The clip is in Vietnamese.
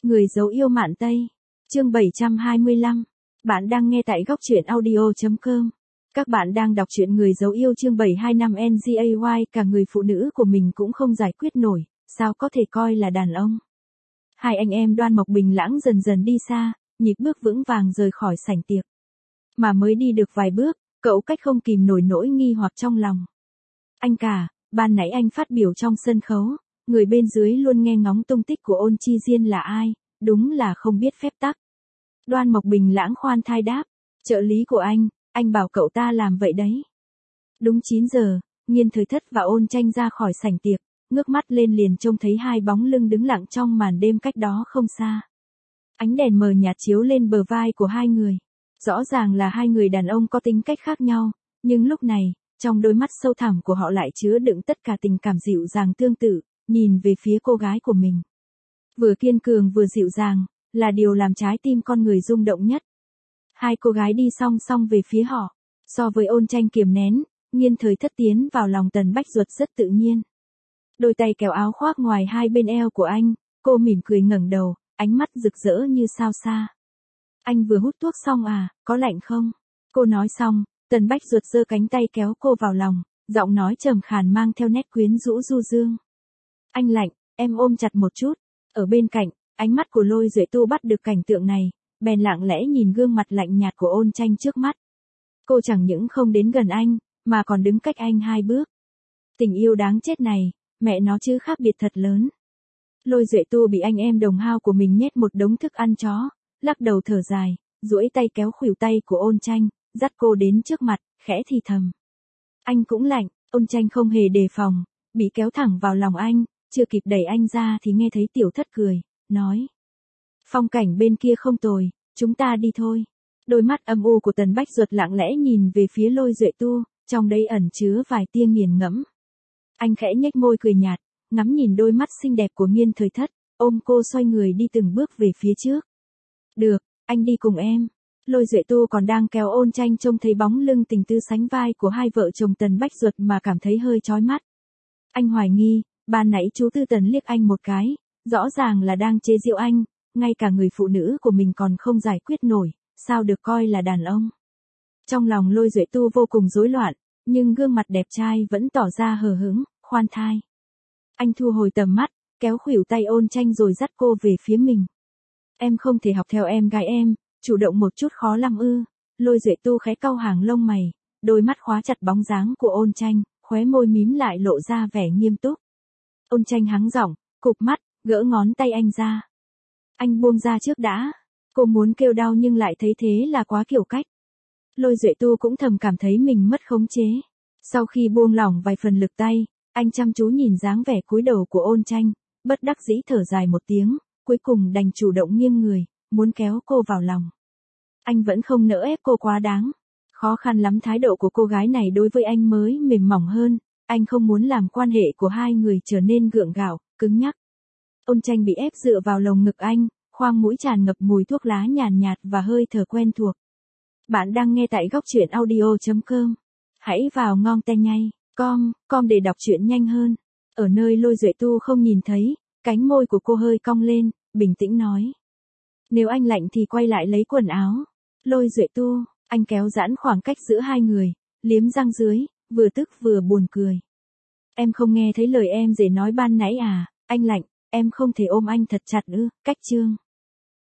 Người dấu yêu Mạn Tây. Chương 725. Bạn đang nghe tại góc truyện audio.com. Các bạn đang đọc truyện Người dấu yêu chương 725 NGAY. Cả người phụ nữ của mình cũng không giải quyết nổi, sao có thể coi là đàn ông. Hai anh em Đoan Mộc Bình Lãng dần dần đi xa, nhịp bước vững vàng rời khỏi sảnh tiệc. Mà mới đi được vài bước, cậu cách không kìm nổi nỗi nghi hoặc trong lòng. Anh cả, ban nãy anh phát biểu trong sân khấu, người bên dưới luôn nghe ngóng tung tích của Ôn Chi Diên là ai, đúng là không biết phép tắc. Đoan Mộc Bình Lãng khoan thai đáp, trợ lý của anh bảo cậu ta làm vậy đấy. Đúng 9 giờ, Nhiên Thời Thất và Ôn Tranh ra khỏi sảnh tiệc, ngước mắt lên liền trông thấy hai bóng lưng đứng lặng trong màn đêm cách đó không xa. Ánh đèn mờ nhạt chiếu lên bờ vai của hai người. Rõ ràng là hai người đàn ông có tính cách khác nhau, nhưng lúc này, trong đôi mắt sâu thẳm của họ lại chứa đựng tất cả tình cảm dịu dàng tương tự, nhìn về phía cô gái của mình. Vừa kiên cường vừa dịu dàng, là điều làm trái tim con người rung động nhất. Hai cô gái đi song song về phía họ. So với Ôn Tranh kiềm nén, Nhiên Thời Thất tiến vào lòng Tần Bách Duật rất tự nhiên. Đôi tay kéo áo khoác ngoài hai bên eo của anh, cô mỉm cười ngẩng đầu, ánh mắt rực rỡ như sao xa. Anh vừa hút thuốc xong à, có lạnh không? Cô nói xong, Tần Bách Duật giơ cánh tay kéo cô vào lòng, giọng nói trầm khàn mang theo nét quyến rũ du dương. Anh lạnh, em ôm chặt một chút. Ở bên cạnh, ánh mắt của Lôi Duệ Tu bắt được cảnh tượng này, bèn lặng lẽ nhìn gương mặt lạnh nhạt của Ôn Tranh trước mắt. Cô chẳng những không đến gần anh, mà còn đứng cách anh hai bước. Tình yêu đáng chết này, mẹ nó chứ khác biệt thật lớn. Lôi Duệ Tu bị anh em đồng hao của mình nhét một đống thức ăn chó, lắc đầu thở dài, duỗi tay kéo khuỷu tay của Ôn Tranh, dắt cô đến trước mặt, khẽ thì thầm. Anh cũng lạnh. Ôn Tranh không hề đề phòng, bị kéo thẳng vào lòng anh, chưa kịp đẩy anh ra thì nghe thấy Tiểu Thất cười, nói. Phong cảnh bên kia không tồi, chúng ta đi thôi. Đôi mắt âm u của Tần Bách Duật lặng lẽ nhìn về phía Lôi Duệ Tu, trong đây ẩn chứa vài tia nghiền ngẫm. Anh khẽ nhếch môi cười nhạt, ngắm nhìn đôi mắt xinh đẹp của Nhiên Thời Thất, ôm cô xoay người đi từng bước về phía trước. Được, anh đi cùng em. Lôi Duệ Tu còn đang kéo Ôn Tranh trông thấy bóng lưng tình tư sánh vai của hai vợ chồng Tần Bách Duật mà cảm thấy hơi chói mắt. Anh hoài nghi, ban nãy chú Tư Tần liếc anh một cái, rõ ràng là đang chế giễu anh, ngay cả người phụ nữ của mình còn không giải quyết nổi, sao được coi là đàn ông. Trong lòng Lôi Duệ Tu vô cùng rối loạn, nhưng gương mặt đẹp trai vẫn tỏ ra hờ hững, khoan thai. Anh thu hồi tầm mắt, kéo khuỷu tay Ôn Tranh rồi dắt cô về phía mình. Em không thể học theo em gái em, chủ động một chút khó lắm ư. Lôi Duệ Tu khẽ cau hàng lông mày, đôi mắt khóa chặt bóng dáng của Ôn Tranh, khóe môi mím lại lộ ra vẻ nghiêm túc. Ôn Tranh hắng giọng, cụp mắt, gỡ ngón tay anh ra. Anh buông ra trước đã. Cô muốn kêu đau nhưng lại thấy thế là quá kiểu cách. Lôi Duệ Tu cũng thầm cảm thấy mình mất khống chế. Sau khi buông lỏng vài phần lực tay, anh chăm chú nhìn dáng vẻ cúi đầu của Ôn Tranh, bất đắc dĩ thở dài một tiếng, cuối cùng đành chủ động nghiêng người, muốn kéo cô vào lòng. Anh vẫn không nỡ ép cô quá đáng. Khó khăn lắm thái độ của cô gái này đối với anh mới mềm mỏng hơn, anh không muốn làm quan hệ của hai người trở nên gượng gạo, cứng nhắc. Ôn Tranh bị ép dựa vào lồng ngực anh, khoang mũi tràn ngập mùi thuốc lá nhàn nhạt và hơi thở quen thuộc. Bạn đang nghe tại góc truyện audio.com. Hãy vào Ngong Te Nhây, com để đọc truyện nhanh hơn. Ở nơi Lôi Duệ Tu không nhìn thấy, cánh môi của cô hơi cong lên, bình tĩnh nói. Nếu anh lạnh thì quay lại lấy quần áo. Lôi Duệ Tu, anh kéo giãn khoảng cách giữa hai người, liếm răng dưới, vừa tức vừa buồn cười. Em không nghe thấy lời em dễ nói ban nãy à, anh lạnh, em không thể ôm anh thật chặt ư, cách chương.